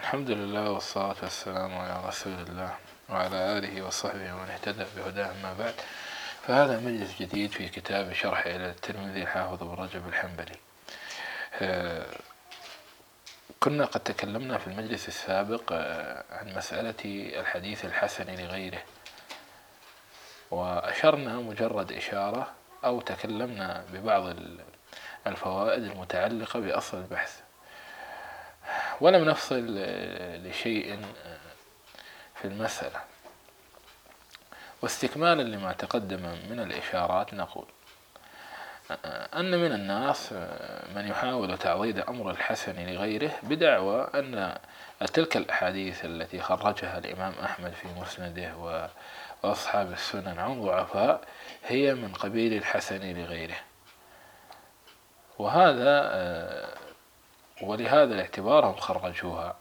الحمد لله والصلاة والسلام على رسول الله وعلى آله وصحبه ومن اهتدى بهداه. أما بعد، فهذا مجلس جديد في كتاب شرح إلى الترمذي الحافظ ابن رجب الحنبلي. كنا قد تكلمنا في المجلس السابق عن مسألة الحديث الحسن لغيره، وأشرنا مجرد إشارة أو تكلمنا ببعض الفوائد المتعلقة بأصل البحث، ولم نفصل لشيء في المسألة. واستكمالا لما تقدم من الإشارات، نقول أن من الناس من يحاول تعضيد أمر الحسن لغيره بدعوى أن تلك الأحاديث التي خرجها الإمام أحمد في مسنده وأصحاب السنن عن ضعفاء هي من قبيل الحسن لغيره، ولهذا الاعتبار هم خرجوها.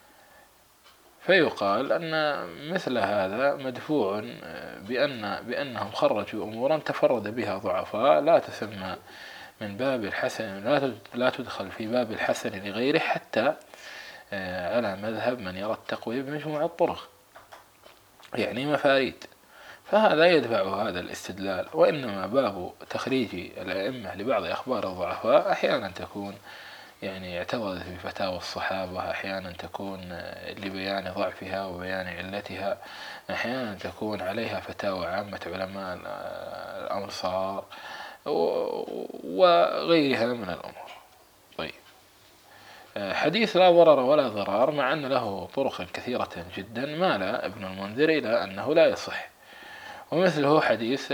فيقال أن مثل هذا مدفوع بأنهم خرجوا أمورا تفرد بها ضعفاء، لا تسمى من باب الحسن، لا تدخل في باب الحسن لغيره، حتى على مذهب من يرى التقوية بمجموع الطرق، يعني مفاريد. فهذا يدفع هذا الاستدلال. وإنما باب تخريج الأئمة لبعض أخبار الضعفاء أحيانا تكون يعني اعترضت بفتاوى الصحابة، أحيانا تكون لبيان ضعفها وبيان علتها، أحيانا تكون عليها فتاوى عامة علماء الأمصار وغيرها من الأمور. طيب، حديث لا ضرر ولا ضرار مع أن له طرق كثيرة جدا مال ابن المنذر إلى أنه لا يصح، ومثله حديث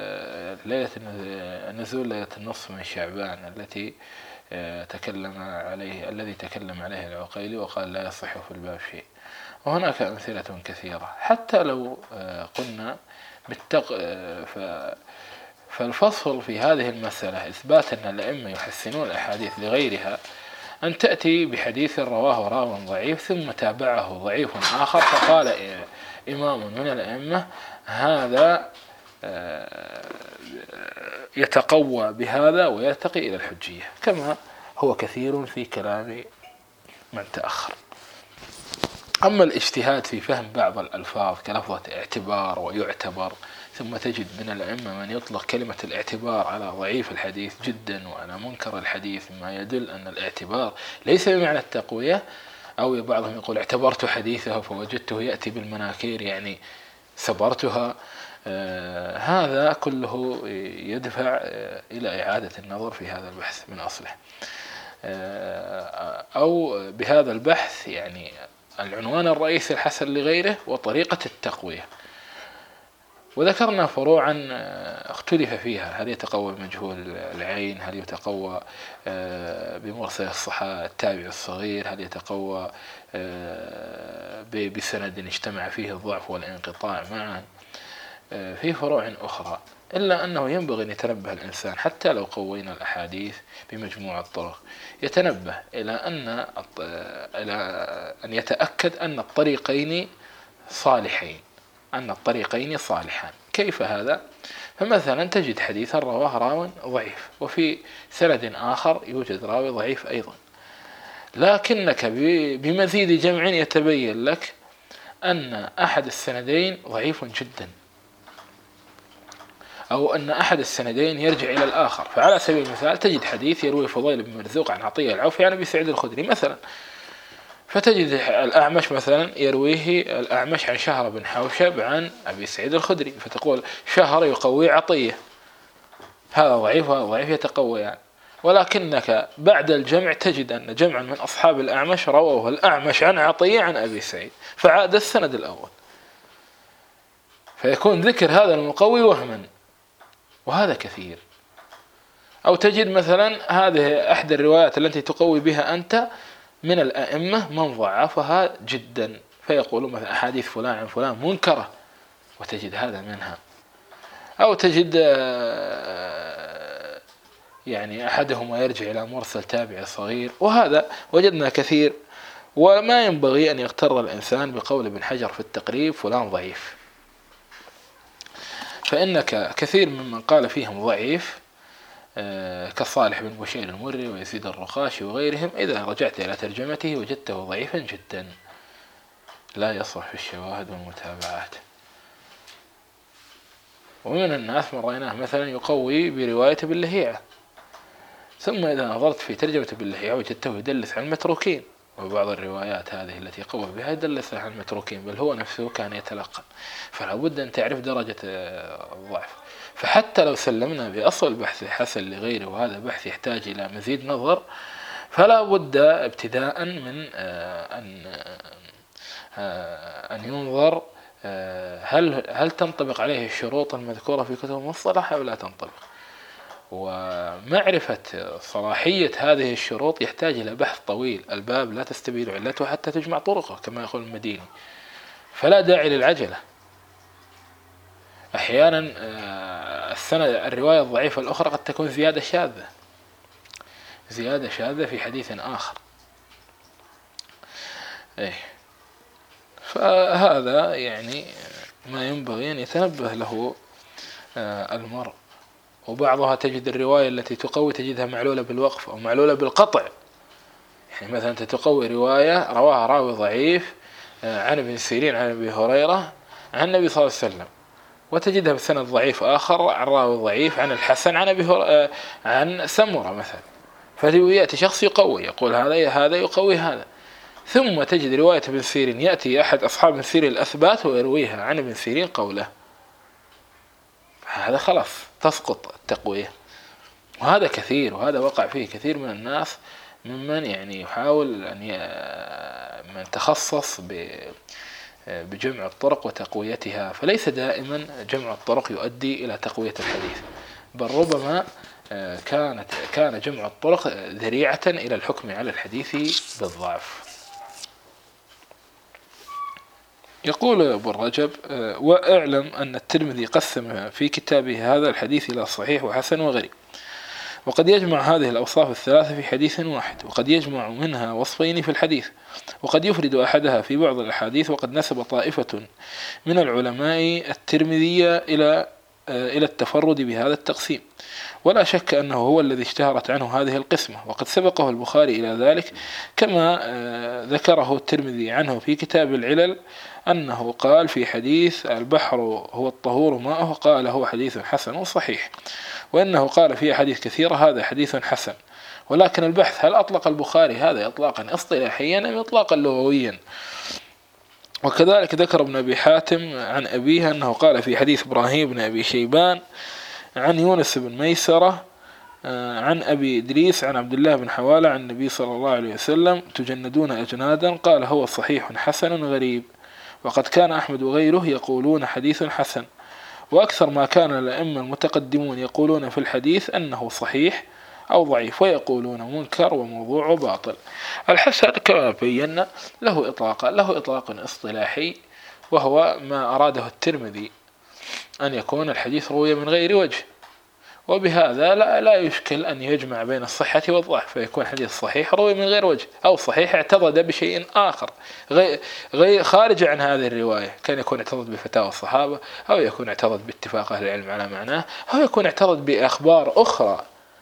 نزول ليلة النصف من شعبان الذي تكلم عليه العقيلي وقال لا يصح في الباب شيء. وهناك أمثلة كثيرة. حتى لو قلنا فالفصل في هذه المسألة إثبات أن الأئمة يحسنون الأحاديث لغيرها، أن تأتي بحديث رواه راو ضعيف ثم تابعه ضعيف آخر فقال إمام من الأئمة هذا يتقوى بهذا ويرتقي إلى الحجية، كما هو كثير في كلام من تأخر. أما الاجتهاد في فهم بعض الألفاظ كلفظة اعتبار ويعتبر، ثم تجد من الأئمة من يطلق كلمة الاعتبار على ضعيف الحديث جدا وعلى منكر الحديث، ما يدل أن الاعتبار ليس بمعنى التقوية. أو بعضهم يقول اعتبرت حديثه فوجدته يأتي بالمناكير، يعني سبرتها. هذا كله يدفع إلى إعادة النظر في هذا البحث من أصله، أو بهذا البحث يعني العنوان الرئيسي الحسن لغيره وطريقة التقوية. وذكرنا فروعا اختلف فيها، هل يتقوى بمجهول العين، هل يتقوى بمرسل التابع الصغير، هل يتقوى بسند اجتمع فيه الضعف والانقطاع معا، في فروع أخرى. إلا أنه ينبغي أن يتنبه الإنسان حتى لو قوينا الأحاديث بمجموع الطرق، يتنبه إلى أن يتأكد أن الطريقين صالحين، أن الطريقين صالحان. كيف هذا؟ فمثلا تجد حديثا رواه راو ضعيف وفي سند آخر يوجد راوي ضعيف أيضا، لكنك بمزيد جمع يتبين لك أن أحد السندين ضعيف جدا، أو أن أحد السندين يرجع إلى الآخر. فعلى سبيل المثال تجد حديث يروي فضيل بن مرزوق عن عطية العوفي عن أبي سعيد الخدري مثلا، فتجد الأعمش مثلا يرويه الأعمش عن شهر بن حوشب عن أبي سعيد الخدري، فتقول شهر يقوي عطية، هذا ضعيف وهذا ضعيف يتقوى يعني. ولكنك بعد الجمع تجد أن جمعا من أصحاب الأعمش رواه الأعمش عن عطية عن أبي سعيد، فعاد السند الأول، فيكون ذكر هذا المقوي وهما، وهذا كثير. أو تجد مثلا هذه أحد الروايات التي تقوي بها أنت من الأئمة من ضعفها جدا، فيقولون مثلا أحاديث فلان عن فلان منكرة، وتجد هذا منها. أو تجد يعني أحدهما يرجع إلى مرسل تابع صغير، وهذا وجدنا كثير. وما ينبغي أن يغتر الإنسان بقول ابن حجر في التقريب فلان ضعيف، فإنك كثير ممن قال فيهم ضعيف كصالح بن بشير المري ويزيد الرقاشي وغيرهم، إذا رجعت إلى ترجمته وجدته ضعيفا جدا. لا يصح في الشواهد والمتابعات. ومن الناس من رأيناه مثلا يقوي برواية ابن لهيعة، ثم إذا نظرت في ترجمة ابن لهيعة وجدته يدلس عن المتروكين، وبعض الروايات هذه التي قوى بها يدلس عن المتروكين، بل هو نفسه كان يتلقن. فلا بد أن تعرف درجة الضعف. فحتى لو سلمنا بأصل البحث حسن لغيره وهذا بحث يحتاج إلى مزيد نظر، فلا بد ابتداء من أن ينظر هل تنطبق عليه الشروط المذكورة في كتب المصطلح أو لا تنطبق. ومعرفة صلاحية هذه الشروط يحتاج إلى بحث طويل، الباب لا تستبين علته حتى تجمع طرقه كما يقول المديني، فلا داعي للعجلة. أحيانا الرواية الضعيفة الأخرى قد تكون زيادة شاذة في حديث آخر. فهذا يعني ما ينبغي أن يتنبه له المرء. وبعضها تجد الرواية التي تقوي تجدها معلولة بالوقف أو معلولة بالقطع. يعني مثلا أنت تقوي رواية رواها راوي ضعيف عن ابن سيرين عن أبي هريرة عن النبي صلى الله عليه وسلم، وتجدها بسند ضعيف آخر عن راوي ضعيف عن الحسن عن عن سمرة مثلا، فيأتي شخص يقوي يقول هذا يقوي هذا، ثم تجد رواية ابن سيرين يأتي أحد أصحاب ابن سيرين الأثبات ويرويها عن ابن سيرين قوله، هذا خلاص تسقط التقوية. وهذا كثير، وهذا وقع فيه كثير من الناس ممن يعني يحاول أن من تخصص بجمع الطرق وتقويتها. فليس دائما جمع الطرق يؤدي إلى تقوية الحديث، بل ربما كان جمع الطرق ذريعة إلى الحكم على الحديث بالضعف. يقول ابن رجب: واعلم أن الترمذي قسم في كتابه هذا الحديث إلى صحيح وحسن وغريب، وقد يجمع هذه الأوصاف الثلاثة في حديث واحد، وقد يجمع منها وصفين في الحديث، وقد يفرد أحدها في بعض الأحاديث. وقد نسب طائفة من العلماء الترمذي إلى التفرد بهذا التقسيم، ولا شك أنه هو الذي اشتهرت عنه هذه القسمة، وقد سبقه البخاري إلى ذلك، كما ذكره الترمذي عنه في كتاب العلل أنه قال في حديث البحر هو الطهور ماءه قال هو حديث حسن صحيح، وأنه قال في حديث كثيرة هذا حديث حسن. ولكن البحث هل أطلق البخاري هذا إطلاقا اصطلاحيا أم إطلاقا لغويا؟ وكذلك ذكر ابن أبي حاتم عن أبيه أنه قال في حديث إبراهيم بن أبي شيبان عن يونس بن ميسرة عن أبي إدريس عن عبد الله بن حوالة عن النبي صلى الله عليه وسلم: تجندون أجنادا، قال هو صحيح حسن غريب. وقد كان أحمد وغيره يقولون حديث حسن، وأكثر ما كان الأئمة المتقدمون يقولون في الحديث أنه صحيح أو ضعيف، ويقولون منكر وموضوع وباطل. الحسن كما بينا له إطلاق اصطلاحي، وهو ما أراده الترمذي أن يكون الحديث روي من غير وجه، وبهذا لا يشكل أن يجمع بين الصحة والضعف، فيكون حديث صحيح روي من غير وجه، أو صحيح اعتضد بشيء آخر غير خارج عن هذه الرواية، كان يكون اعتضد بفتاوى الصحابة، أو يكون اعتضد باتفاق أهل العلم على معناه، أو يكون اعتضد بأخبار أخرى.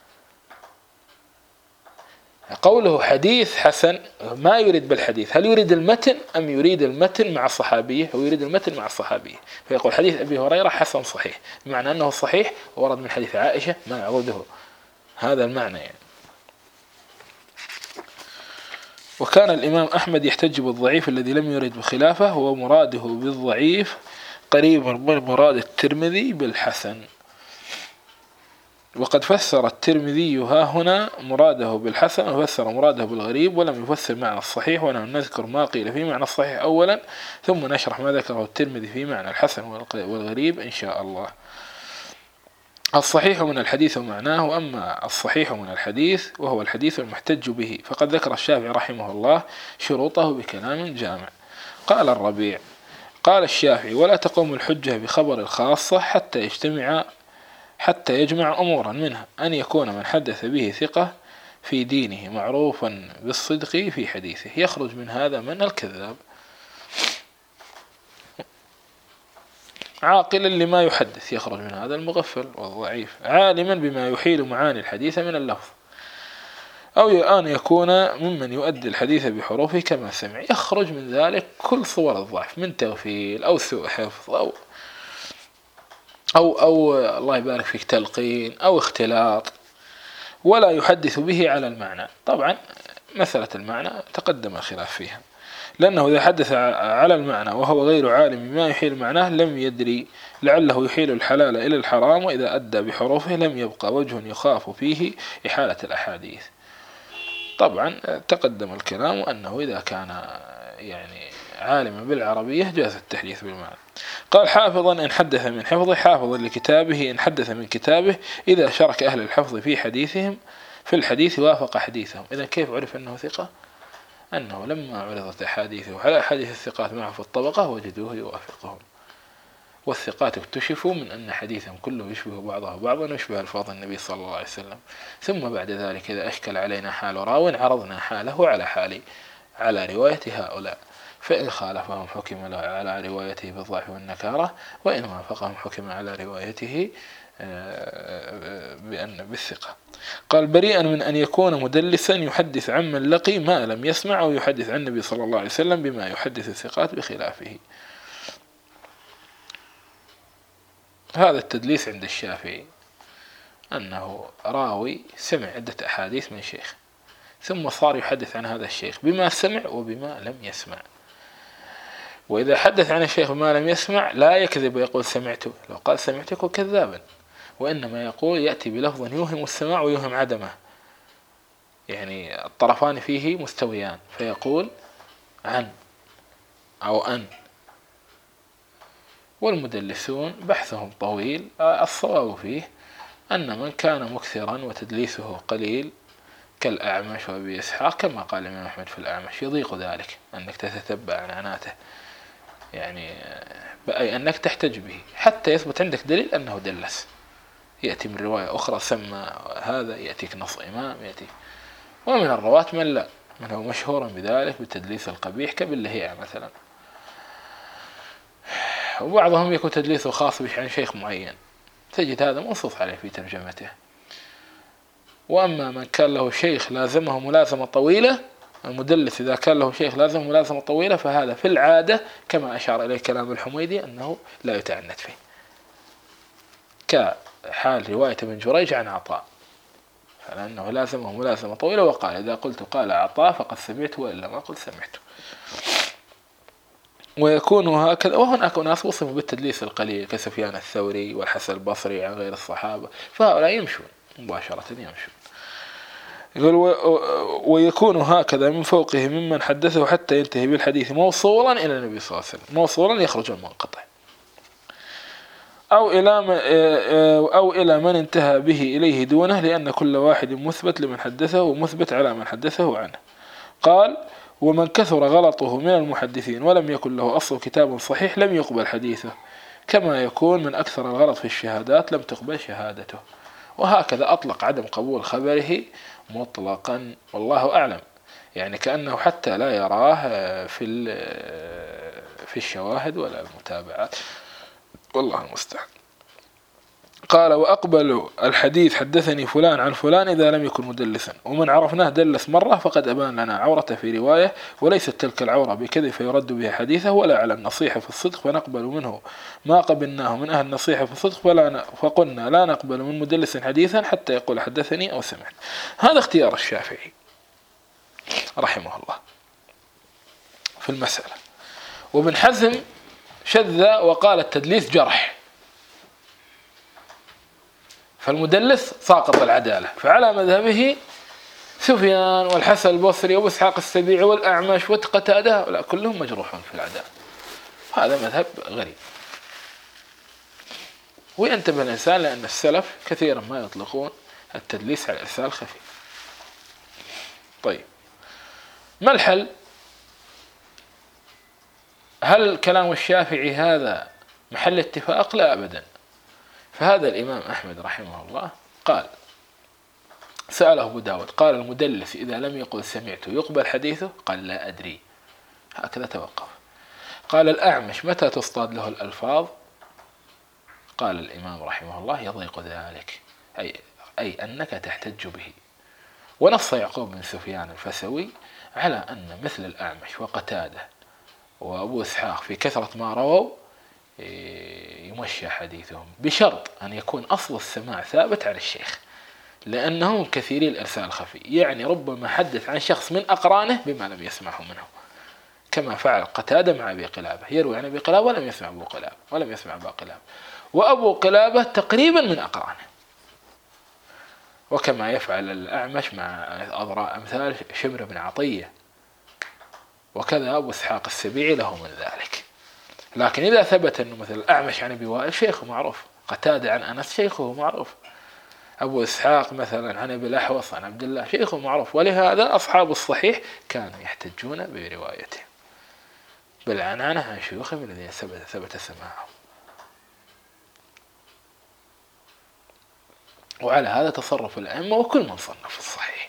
قوله حديث حسن ما يريد بالحديث، هل يريد المتن أم يريد المتن مع الصحابية؟ هو يريد المتن مع الصحابية، فيقول حديث أبي هريرة حسن صحيح، بمعنى أنه صحيح ورد من حديث عائشة ما يعوده، هذا المعنى يعني. وكان الإمام أحمد يحتج بالضعيف الذي لم يرد بخلافه، ومراده بالضعيف قريب من مراد الترمذي بالحسن. وقد فسر الترمذي ها هنا مراده بالحسن، وفسر مراده بالغريب، ولم يفسر معنى الصحيح. ونحن نذكر ما قيل في معنى الصحيح أولا، ثم نشرح ما ذكره الترمذي في معنى الحسن والغريب إن شاء الله. الصحيح من الحديث ومعناه. أما الصحيح من الحديث وهو الحديث المحتج به، فقد ذكر الشافعي رحمه الله شروطه بكلام جامع. قال الربيع: قال الشافعي: ولا تقوم الحجة بخبر الخاصة حتى يجمع أمورا، منها أن يكون من حدث به ثقة في دينه معروفا بالصدق في حديثه، يخرج من هذا من الكذاب، عاقلا لما يحدث، يخرج من هذا المغفل والضعيف، عالما بما يحيل معاني الحديث من اللفظ، أو أن يكون ممن يؤدي الحديث بحروفه كما سمع، يخرج من ذلك كل صور الضعف من تغفيل أو سوء حفظ أو الله يبارك فيك تلقين أو اختلاط، ولا يحدث به على المعنى. طبعا مسألة المعنى تقدم الخلاف فيها، لأنه إذا حدث على المعنى وهو غير عالم بما يحيل معناه لم يدري، لعله يحيل الحلال إلى الحرام، وإذا أدى بحروفه لم يبقى وجه يخاف فيه إحالة الأحاديث. طبعا تقدم الكلام أنه إذا كان يعني عالما بالعربية جاز التحديث بالمعنى. قال حافظا إن حدث من حفظه، حافظا لكتابه إن حدث من كتابه، إذا شرك أهل الحفظ في حديثهم في الحديث وافق حديثهم. إذا كيف عرف أنه ثقة؟ أنه لما عرضت أحاديثه على أحاديث الثقات معه في الطبقة وجدوه يوافقهم، والثقات اكتشفوا من أن حديثهم كله يشبه بعضه بعضا ويشبه ألفاظ النبي صلى الله عليه وسلم. ثم بعد ذلك إذا أشكل علينا حال راو عرضنا حاله على رواية هؤلاء، فإن خالفهم حكم على روايته بالضعف والنكارة، وإن وافقهم حكم على روايته بالثقة. قال بريئا من أن يكون مدلسا يحدث عمن لقي ما لم يسمع، أو يحدث عن النبي صلى الله عليه وسلم بما يحدث الثقات بخلافه. هذا التدليس عند الشافعي أنه راوي سمع عدة أحاديث من شيخ، ثم صار يحدث عن هذا الشيخ بما سمع وبما لم يسمع. وإذا حدث عن الشيخ بما لم يسمع لا يكذب ويقول سمعته، لو قال سمعتك كذابا، وإنما يقول يأتي بلفظ يوهم السماع ويوهم عدمه، يعني الطرفان فيه مستويان، فيقول عن أو أن. والمدلسون بحثهم طويل، الصواب فيه أن من كان مكثرا وتدليسه قليل كالأعمش وأبي إسحاق، كما قال الإمام أحمد في الأعمش، يضيق ذلك أنك تتتبع عناته، يعني بأي أنك تحتج به حتى يثبت عندك دليل أنه دلس. يأتي من رواية أخرى سمى هذا، يأتيك نص إمام يأتي. ومن الرواة من لا، من هو مشهور بذلك بالتدليس القبيح كباللهيعة مثلا، وبعضهم يكون تدليسه خاص به عن شيخ معين، تجد هذا منصوص عليه في ترجمته. وأما من كان له شيخ لازمه ملازمة طويلة، المدلس إذا كان له شيخ لازمه ملازمة طويلة، فهذا في العادة كما أشار إليه كلام الحميدي أنه لا يتعنت فيه، كحال رواية ابن جريج عن عطاء، فلأنه لازمه ملازمة طويلة، وقال إذا قلت قال عطاء فقد سمعت، وإلا ما قلت سمعت. ويكون هكذا. وهناك ناس وصفوا بالتدليس القليل كسفيان الثوري والحسن البصري عن غير الصحابة، فهؤلاء يمشون مباشرة يمشون. يقول ويكون هكذا من فوقه ممن حدثه حتى ينتهي بالحديث موصولا إلى النبي صلى الله عليه وسلم، موصولا يخرج المنقطع، أو إلى من انتهى به إليه دونه، لأن كل واحد مثبت لمن حدثه ومثبت على من حدثه عنه. قال ومن كثر غلطه من المحدثين ولم يكن له أصل كتاب صحيح لم يقبل حديثه، كما يكون من أكثر الغلط في الشهادات لم تقبل شهادته. وهكذا أطلق عدم قبول خبره مطلقا، والله أعلم، يعني كأنه حتى لا يراه في الشواهد ولا المتابعات، والله المستعان. قال وأقبل الحديث حدثني فلان عن فلان إذا لم يكن مدلسا، ومن عرفناه دلس مرة فقد أبان لنا عورته في رواية، وليست تلك العورة بكذب فيرد بها حديثه، ولا على النصيحة في الصدق فنقبل منه ما قبلناه من أهل النصيحة في الصدق، فقلنا لا نقبل من مدلس حديثا حتى يقول حدثني أو سمعت. هذا اختيار الشافعي رحمه الله في المسألة. وابن حزم شذ وقال التدليس جرح، فالمدلس ساقط العدالة، فعلى مذهبه سفيان والحسن البصري وإسحاق السبيعي والأعمش وقتادة لا كلهم مجروحون في العدالة. هذا مذهب غريب. وينتبه الإنسان لأن السلف كثيرا ما يطلقون التدليس على الإرسال الخفي. طيب ما الحل؟ هل كلام الشافعي هذا محل اتفاق؟ لا أبدا. فهذا الإمام أحمد رحمه الله قال سأله أبو داود قال المدلس إذا لم يقل سمعت يقبل حديثه؟ قال لا أدري، هكذا توقف. قال الأعمش متى تصطاد له الألفاظ؟ قال الإمام رحمه الله يضيق ذلك، أي أنك تحتج به. ونص يعقوب بن سفيان الفسوي على أن مثل الأعمش وقتادة وأبو إسحاق في كثرة ما رووا يمشى حديثهم، بشرط أن يكون أصل السماع ثابت على الشيخ، لأنهم كثيري الإرسال الخفي، يعني ربما حدث عن شخص من أقرانه بما لم يسمعه منه، كما فعل قتادة مع أبي قلابة، يروي عن أبي قلابة ولم يسمع أبو قلابة ولم يسمع أبا قلابة، وأبو قلابة تقريبا من أقرانه، وكما يفعل الأعمش مع أضراء أمثال شمر بن عطية، وكذا أبو إسحاق السبيعي له من ذلك. لكن إذا ثبت أنه مثل الأعمش عن أبي وائل شيخه معروف، قتادة عن أنس شيخه معروف، أبو إسحاق مثلا عن أبي الأحوص عن عبد الله شيخه معروف، ولهذا أصحاب الصحيح كانوا يحتجون بروايته بالعنعنة عن شيوخهم الذين ثبت سماعهم. وعلى هذا تصرف الأئمة وكل من صنف الصحيح.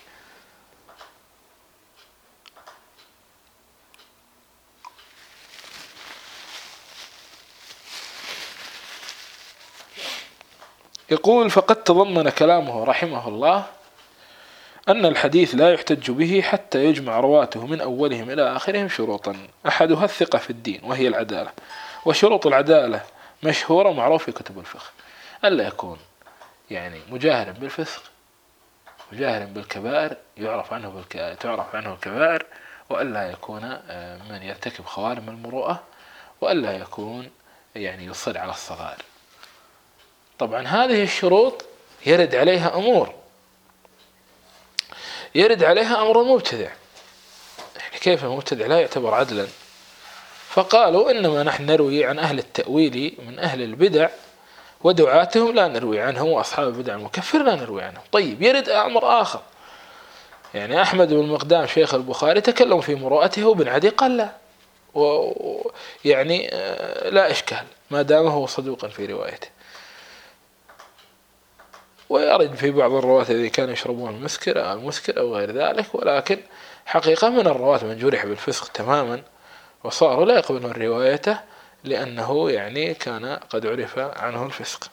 يقول: فقد تضمن كلامه رحمه الله أن الحديث لا يحتج به حتى يجمع رواته من أولهم إلى آخرهم شروطا، أحدها الثقة في الدين وهي العدالة، وشروط العدالة مشهورة معروف في كتب الفقه، ألا يكون يعني مجاهرا بالفسق، مجاهرا بالكبائر تعرف عنه الكبائر، وألا يكون من يرتكب خوارم المروءة، وألا يكون يعني يصر على الصغائر. طبعا هذه الشروط يرد عليها أمر المبتدع، يعني كيف المبتدع لا يعتبر عدلا؟ فقالوا إنما نحن نروي عن أهل التأويل من أهل البدع ودعاتهم لا نروي عنهم، وأصحاب البدع المكفر لا نروي عنهم. طيب يرد أمر آخر، يعني أحمد بن المقدام شيخ البخاري تكلم في مروءته وابن عدي قال لا، يعني لا إشكال ما دام هو صدوقا في روايته. ويرد في بعض الرواة الذين كانوا يشربون المسكر أو غير ذلك، ولكن حقيقة من الرواة من جرح بالفسق تماما وصاروا لا يقبلون روايته، لأنه يعني كان قد عرف عنه الفسق.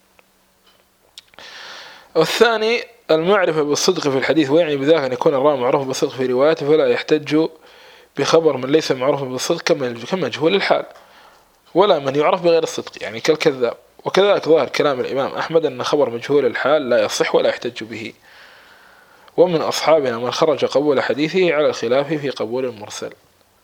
والثاني المعرفة بالصدق في الحديث، ويعني بذلك أن يكون الراوي معروف بالصدق في روايته، فلا يحتج بخبر من ليس معروف بالصدق كمجهول الحال، ولا من يعرف بغير الصدق يعني كالكذاب. وكذلك ظاهر كلام الإمام أحمد أن خبر مجهول الحال لا يصح ولا يحتج به. ومن أصحابنا من خرج قبول حديثه على الخلاف في قبول المرسل،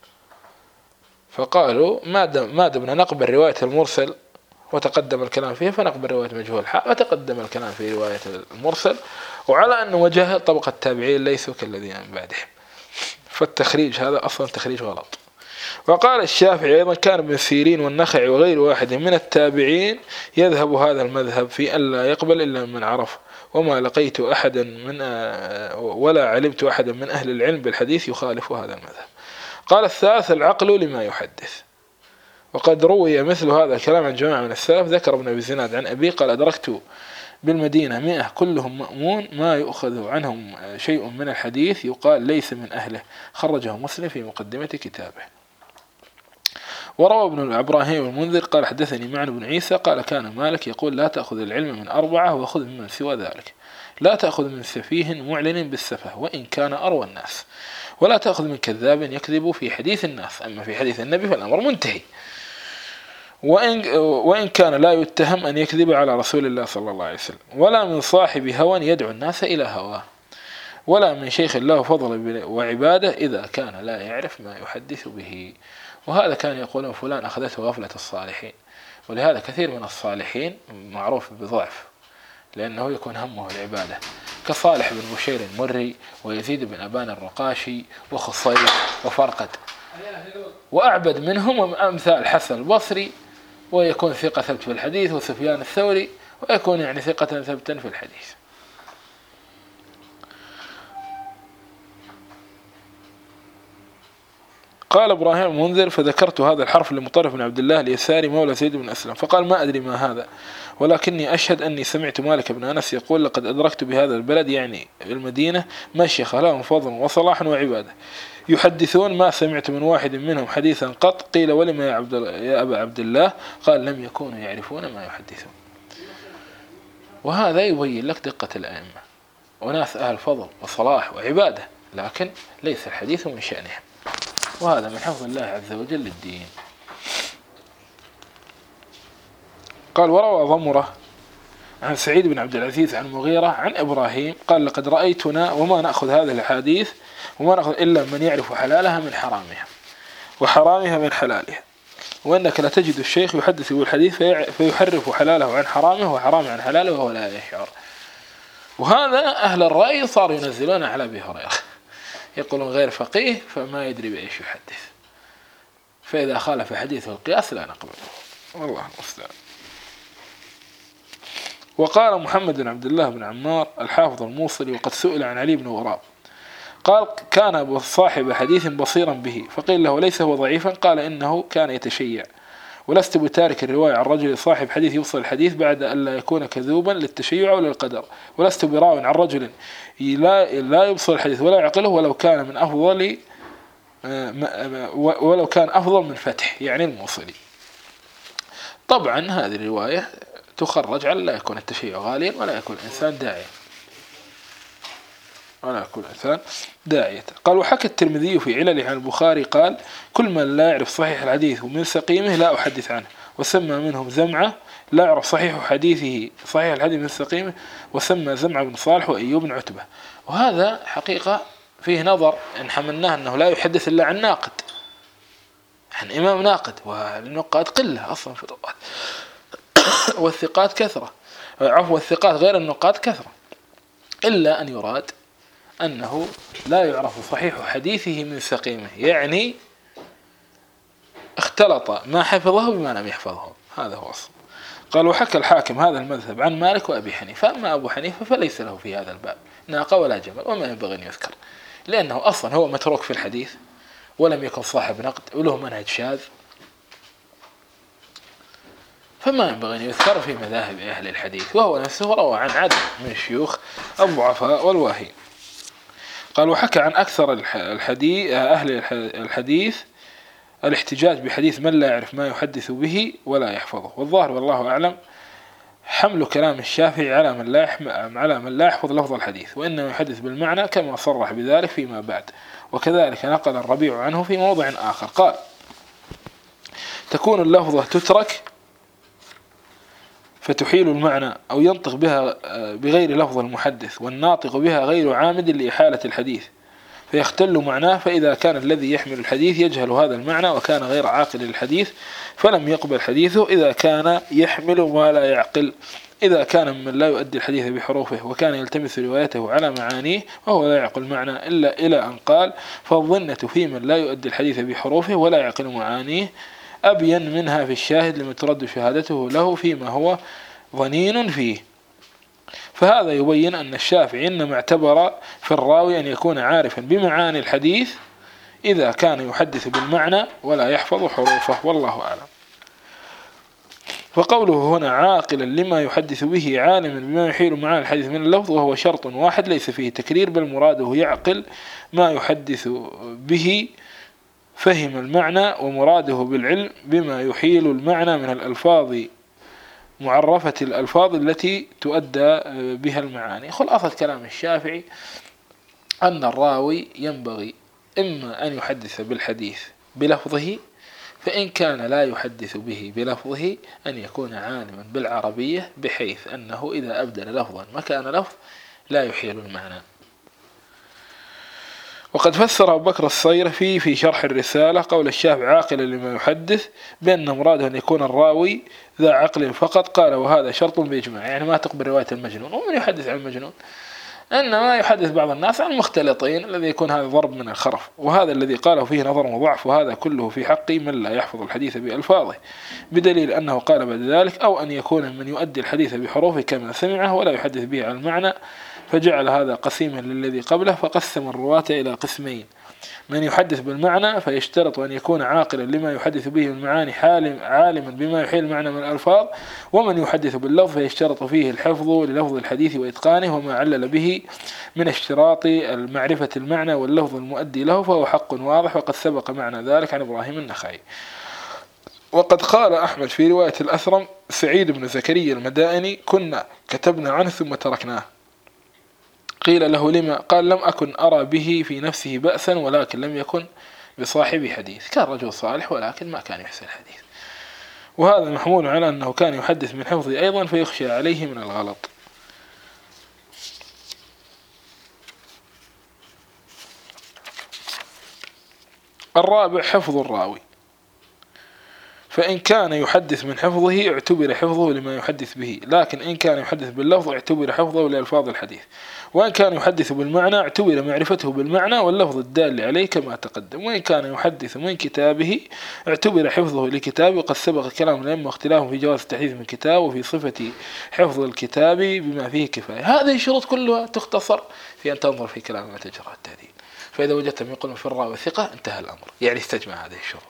فقالوا ما دمنا نقبل رواية المرسل وتقدم الكلام فيه فنقبل رواية مجهول الحال وتقدم الكلام في رواية المرسل، وعلى أن وجه طبقة التابعين ليسوا كالذين من بعدهم، فالتخريج هذا أصلا تخريج غلط. وقال الشافعي أيضا: كان ابن سيرين والنخعي وغير واحد من التابعين يذهب هذا المذهب في أن لا يقبل إلا من عرف، وما لقيت أحدا ولا علمت أحدا من أهل العلم بالحديث يخالف هذا المذهب. قال الثالث: العقل لما يحدث. وقد روي مثل هذا الكلام عن جماعة من السلف. ذكر ابن أبي زناد عن أبي قال: أدركت بالمدينة 100 كلهم مأمون ما يؤخذ عنهم شيء من الحديث يقال ليس من أهله، خرجه مسلم في مقدمة كتابه. وروى ابن إبراهيم المنذر قال: حدثني معن بن عيسى قال: كان مالك يقول: لا تأخذ العلم من 4 وخذ ممن سوى ذلك، لا تأخذ من سفيه معلن بالسفه وإن كان أروى الناس، ولا تأخذ من كذاب يكذب في حديث الناس، أما في حديث النبي فالأمر منتهي، وإن كان لا يتهم أن يكذب على رسول الله صلى الله عليه وسلم، ولا من صاحب هوى يدعو الناس إلى هواه، ولا من شيخ الله فضل وعباده إذا كان لا يعرف ما يحدث به. وهذا كان يقولون فلان أخذته غفلة الصالحين، ولهذا كثير من الصالحين معروف بضعف، لأنه يكون همه العبادة، كصالح بن بشير المري ويزيد بن أبان الرقاشي وخصير وفرقد، وأعبد منهم أمثال حسن البصري، ويكون ثقة ثبت في الحديث، وسفيان الثوري، ويكون يعني ثقة ثبتا في الحديث. قال إبراهيم المنذر: فذكرت هذا الحرف لمطرف بن عبد الله اليساري مولى زيد بن أسلم، فقال: ما أدري ما هذا، ولكني أشهد أني سمعت مالك بن أنس يقول: لقد أدركت بهذا البلد يعني المدينة مشيخة لهم فضل وصلاح وعبادة يحدثون ما سمعت من واحد منهم حديثا قط. قيل: ولما يا أبا عبد الله؟ قال: لم يكونوا يعرفون ما يحدثون. وهذا يبين لك دقة الأئمة، وناس أهل فضل وصلاح وعبادة، لكن ليس الحديث من شأنهم، وهذا من حفظ الله عز وجل للدين. قال: وروى ضمرة عن سعيد بن عبد العزيز عن مغيرة عن إبراهيم قال: لقد رأيتنا وما نأخذ هذه الأحاديث وما نأخذ إلا من يعرف حلالها من حرامها وحرامها من حلالها، وإنك لتجد الشيخ يحدث بالحديث فيحرف حلاله عن حرامه وحرامه عن حلاله وهو لا يشعر. وهذا أهل الرأي صاروا ينزلون على أبي هريرة، يقولون غير فقيه فما يدري بإيش يحدث، فإذا خالف حديثه القياس لا نقبله، والله المستعان. وقال محمد بن عبد الله بن عمار الحافظ الموصلي وقد سئل عن علي بن غراب قال: كان صاحب حديث بصيرا به، فقيل له: ليس هو ضعيفا؟ قال: إنه كان يتشيع، ولست بتارك الرواية عن رجل صاحب حديث يوصل الحديث بعد أن لا يكون كذوبا للتشيع أو للقدر، ولست براو عن رجل لا يوصل الحديث ولا يعقله ولو كان من أفضل ولو كان أفضل من فتح، يعني الموصلي. طبعا هذه الرواية تخرج على لا يكون التشيع غاليا ولا يكون الإنسان داعيا قال: وحكى الترمذي في علله عن البخاري قال: كل من لا يعرف صحيح الحديث ومن سقيمه لا أحدث عنه، وسمى منهم زمعة لا يعرف صحيح الحديث من سقيمه، وسمى زمعة بن صالح وأيوب بن عتبة. وهذا حقيقة فيه نظر إن حملناه أنه لا يحدث إلا عن ناقد، عن إمام ناقد، والنقاد قلة أصلا في الرواة، والثقات كثرة، الثقات غير النقاد كثرة، إلا أن يراد أنه لا يعرف صحيح حديثه من سقيمه، يعني اختلط ما حفظه بما لم يحفظه، هذا هو أصل. قال: وحكى الحاكم هذا المذهب عن مالك وأبي حنيفة، أما أبو حنيفة فليس له في هذا الباب ناقة ولا جمل، وما ينبغي أن يذكر، لأنه أصلا هو متروك في الحديث ولم يكن صاحب نقد وله منهج شاذ، فما ينبغي أن يذكر في مذاهب أهل الحديث، وهو نفسه روى عن عدد من الشيوخ الضعفاء والواهين. قال: وحكى عن أكثر أهل الحديث الاحتجاج بحديث من لا يعرف ما يحدث به ولا يحفظه، والظاهر والله أعلم حمل كلام الشافعي على من لا يحفظ لفظ الحديث، وإنما يحدث بالمعنى كما صرح بذلك فيما بعد. وكذلك نقل الربيع عنه في موضع آخر قال: تكون اللفظة تترك فتحيل المعنى أو ينطق بها بغير لفظ المحدث، والناطق بها غير عامد لإحالة الحديث فيختل معناه، فإذا كان الذي يحمل الحديث يجهل هذا المعنى وكان غير عاقل للحديث فلم يقبل حديثه، إذا كان يحمل ما لا يعقل، إذا كان ممن لا يؤدي الحديث بحروفه وكان يلتمس روايته على معانيه وهو لا يعقل معنى، إلا إلى أن قال: فالظنة في من لا يؤدي الحديث بحروفه ولا يعقل معانيه أبين منها في الشاهد لما ترد شهادته له فيما هو ظنين فيه. فهذا يبين أن الشافعي إنما اعتبر في الراوي أن يكون عارفا بمعاني الحديث إذا كان يحدث بالمعنى ولا يحفظ حروفه، والله أعلم. فقوله هنا عاقلا لما يحدث به عالما بما يحيل معاني الحديث من اللفظ، وهو شرط واحد ليس فيه تكرير، بل مراده يعقل ما يحدث به فهم المعنى، ومراده بالعلم بما يحيل المعنى من الألفاظ معرفة الألفاظ التي تؤدى بها المعاني. خلاصة كلام الشافعي أن الراوي ينبغي إما أن يحدث بالحديث بلفظه، فإن كان لا يحدث به بلفظه أن يكون عالما بالعربية بحيث أنه إذا أبدل لفظا مكان لفظ لا يحيل المعنى. وقد فسر أبو بكر الصيرفي في شرح الرسالة قول الشافعي عاقلا لما يحدث بأن مراده أن يكون الراوي ذا عقل فقط، قال: وهذا شرط بإجماع، يعني ما تقبل رواية المجنون، ومن يحدث عن المجنون؟ إنما يحدث بعض الناس عن المختلطين الذي يكون هذا ضرب من الخرف، وهذا الذي قاله فيه نظر وضعف، وهذا كله في حق من لا يحفظ الحديث بألفاظه، بدليل أنه قال بعد ذلك: أو أن يكون من يؤدي الحديث بحروفه كما سمعه ولا يحدث به عن المعنى، فجعل هذا قسيما للذي قبله، فقسم الرواة إلى قسمين: من يحدث بالمعنى فيشترط أن يكون عاقلا لما يحدث به المعاني عالما بما يحيل المعنى من الألفاظ، ومن يحدث باللفظ فيشترط فيه الحفظ للفظ الحديث وإتقانه، وما علل به من اشتراط معرفة المعنى واللفظ المؤدي له فهو حق واضح، وقد سبق معنى ذلك عن إبراهيم النخعي. وقد قال أحمد في رواية الأثرم سعيد بن زكريا المدائني: كنا كتبنا عنه ثم تركناه، قيل له لما؟ قال لم أكن أرى به في نفسه بأسا ولكن لم يكن بصاحب حديث، كان رجل صالح ولكن ما كان يحسن الحديث. وهذا محمول على أنه كان يحدث من حفظه أيضا فيخشى عليه من الغلط. الرابع حفظ الراوي، فإن كان يحدث من حفظه اعتبر حفظه لما يحدث به، لكن إن كان يحدث باللفظ اعتبر حفظه لألفاظ الحديث، وإن كان يحدث بالمعنى اعتبر معرفته بالمعنى واللفظ الدال عليه كما تقدم، وإن كان يحدث من كتابه اعتبر حفظه لكتابه. وقد سبق كلام الأئمة واختلافهم في جواز التحديث من كتاب وفي صفة حفظ الكتاب بما فيه كفاية. هذه الشروط كلها تختصر في أن تنظر في كلام المتجر التهذيب، فإذا وجدتم يقولون في الراوي ثقة انتهى الأمر، يعني استجمع هذه الشروط،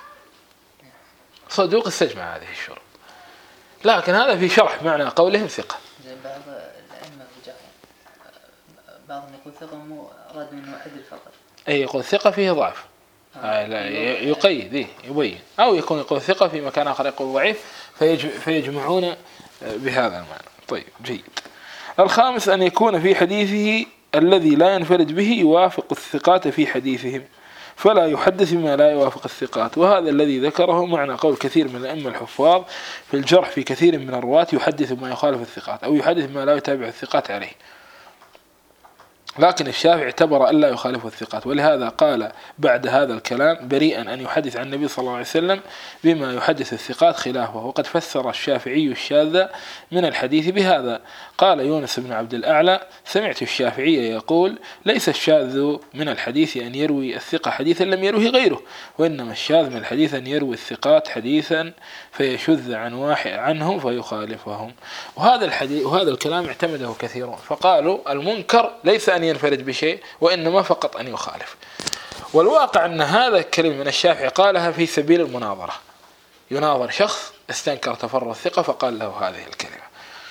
صدوق استجمع هذه الشروط. لكن هذا في شرح معنى قولهم ثقة. بعض الأئمة بعضهم يقول ثقة مراد منه عدل فقط، أي يقول ثقة فيه ضعف، لا يقيد يبين، أو يكون يقول ثقة في مكان آخر يقول ضعيف فيجمعون بهذا المعنى. طيب جيد. الخامس أن يكون في حديثه الذي لا ينفرد به يوافق الثقات في حديثهم، فلا يحدث بما لا يوافق الثقات، وهذا الذي ذكره معنى قول كثير من الأئمة الحفاظ في الجرح في كثير من الرواة يحدث ما يخالف الثقات أو يحدث ما لا يتابع الثقات عليه. لكن الشافعي اعتبر ألا يخالف الثقات، ولهذا قال بعد هذا الكلام بريئا أن يحدث عن النبي صلى الله عليه وسلم بما يحدث الثقات خلافه. وقد فسر الشافعي الشاذ من الحديث بهذا. قال يونس بن عبد الأعلى سمعت الشافعي يقول ليس الشاذ من الحديث أن يروي الثقة حديثا لم يروه غيره، وإنما الشاذ من الحديث أن يروي الثقات حديثا فيشذ عنه فيخالفهم. وهذا الحديث وهذا الكلام اعتمده كثيرون، فقالوا المنكر ليس أن ينفرد بشيء وإنما فقط أن يخالف. والواقع أن هذا الكلمة من الشافعي قالها في سبيل المناظرة، يناظر شخص استنكر تفرد الثقة فقال له هذه الكلمة،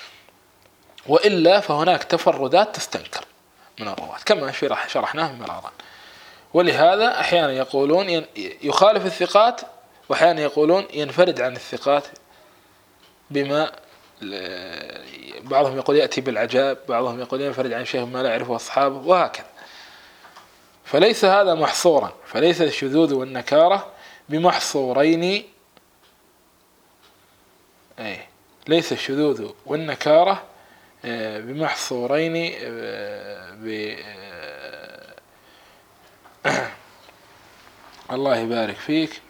وإلا فهناك تفردات تستنكر من الرواة كما شرحناه مرارا. ولهذا أحيانا يقولون يخالف الثقات، وأحيانا يقولون ينفرد عن الثقات بما بعضهم يقول يأتي بالعجاب، بعضهم يقول ينفرد عن شيء ما لا يعرفه أصحابه، وهكذا. فليس هذا محصورا، فليس الشذوذ والنكارة بمحصورين، ليس الشذوذ والنكارة بمحصورين الله يبارك فيك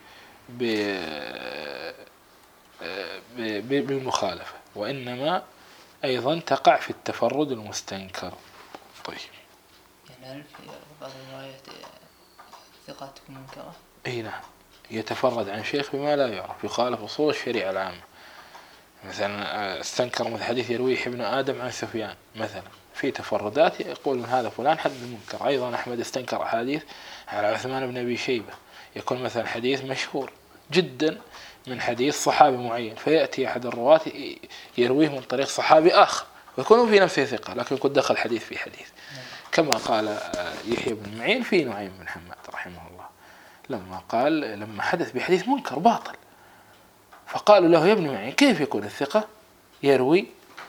بالمخالفة، وإنما أيضا تقع في التفرد المستنكر. طيب يعني هل في بعض الروايات ثقات تكون منكرة؟ أي نعم، يتفرد عن شيخ بما لا يعرف، يخالف أصول الشريعة العامة. مثلا استنكر مثل حديث يرويه ابن آدم عن سفيان مثلا، في تفردات يقول من هذا فلان حد المنكر. أيضا أحمد استنكر حديث على عثمان بن أبي شيبة، يكون مثلا حديث مشهور جدا من حديث صحابي معين، فيأتي أحد الرواة يرويه من طريق صحابي آخر ويكون في نفسه ثقة لكن قد دخل حديث في حديث، كما قال يحيى بن معين في نعيم بن حماد رحمه الله لما حدث بحديث منكر باطل، فقالوا له يا ابن معين كيف يكون الثقة يروي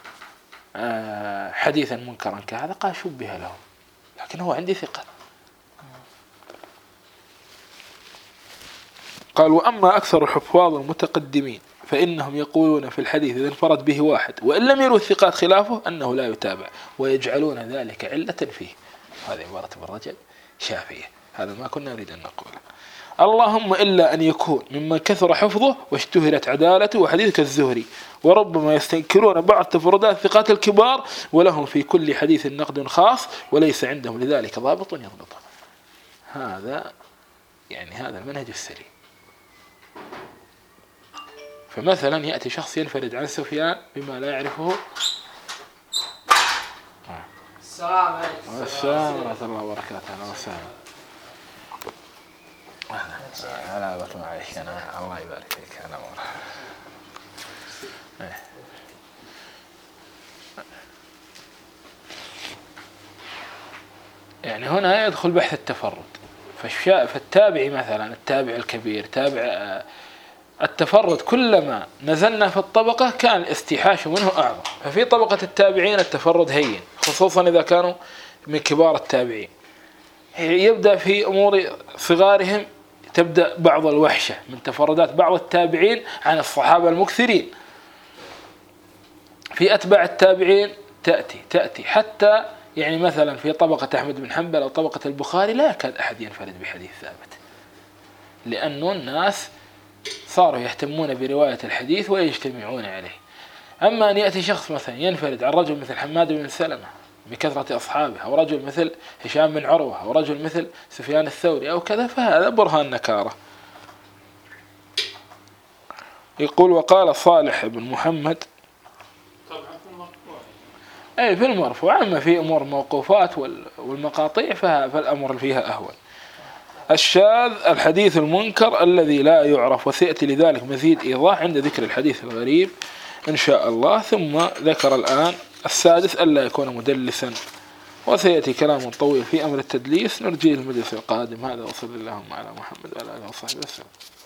حديثا منكرا كهذا؟ قال شبه له لكن هو عندي ثقة. قال وأما أكثر الحفاظ المتقدمين فإنهم يقولون في الحديث إذا انفرد به واحد وإن لم يروا الثقات خلافه أنه لا يتابع، ويجعلون ذلك علة فيه. هذه عبارة بالرجل شافية، هذا ما كنا نريد أن نقوله. اللهم إلا أن يكون ممن كثر حفظه واشتهرت عدالته، وحديث كالزهري، وربما يستنكرون بعض تفردات الثقات الكبار ولهم في كل حديث نقد خاص وليس عندهم لذلك ضابط يضبطه. هذا يعني هذا المنهج السليم. فمثلا يأتي شخص ينفرد عن سفيان بما لا يعرفه. السلام عليكم. السلام ورحمة الله وبركاته. أهلا وسهلا. أهلا بك معك أنا، الله يبارك فيك. أنا يعني هنا يدخل بحث التفرد. فالتابعي مثلا التابع الكبير تابع التفرد كلما نزلنا في الطبقة كان الاستيحاش منه أعظم. ففي طبقة التابعين التفرد هين، خصوصا إذا كانوا من كبار التابعين. يبدأ في أمور صغارهم، تبدأ بعض الوحشة من تفردات بعض التابعين عن الصحابة المكثرين. في أتباع التابعين تأتي حتى يعني مثلا في طبقة أحمد بن حنبل أو طبقة البخاري لا يكاد أحد ينفرد بحديث ثابت، لأن الناس صاروا يهتمون برواية الحديث ويجتمعون عليه. أما أن يأتي شخص مثلا ينفرد عن رجل مثل حماد بن سلمة بكثرة أصحابه، أو رجل مثل هشام بن عروة، أو رجل مثل سفيان الثوري أو كذا، فهذا برهان نكارة. يقول وقال صالح بن محمد أي في المرفوع، أما في أمور الموقوفات والمقاطيع فالأمر فيها أهون. الشاذ الحديث المنكر الذي لا يعرف، وسيأتي لذلك مزيد إيضاح عند ذكر الحديث الغريب إن شاء الله. ثم ذكر الآن السادس ألا يكون مدلسا، وسيأتي كلام طويل في أمر التدليس نرجيه المجلس القادم. هذا وصلى اللهم على محمد وعلى آله وصحبه وسلم.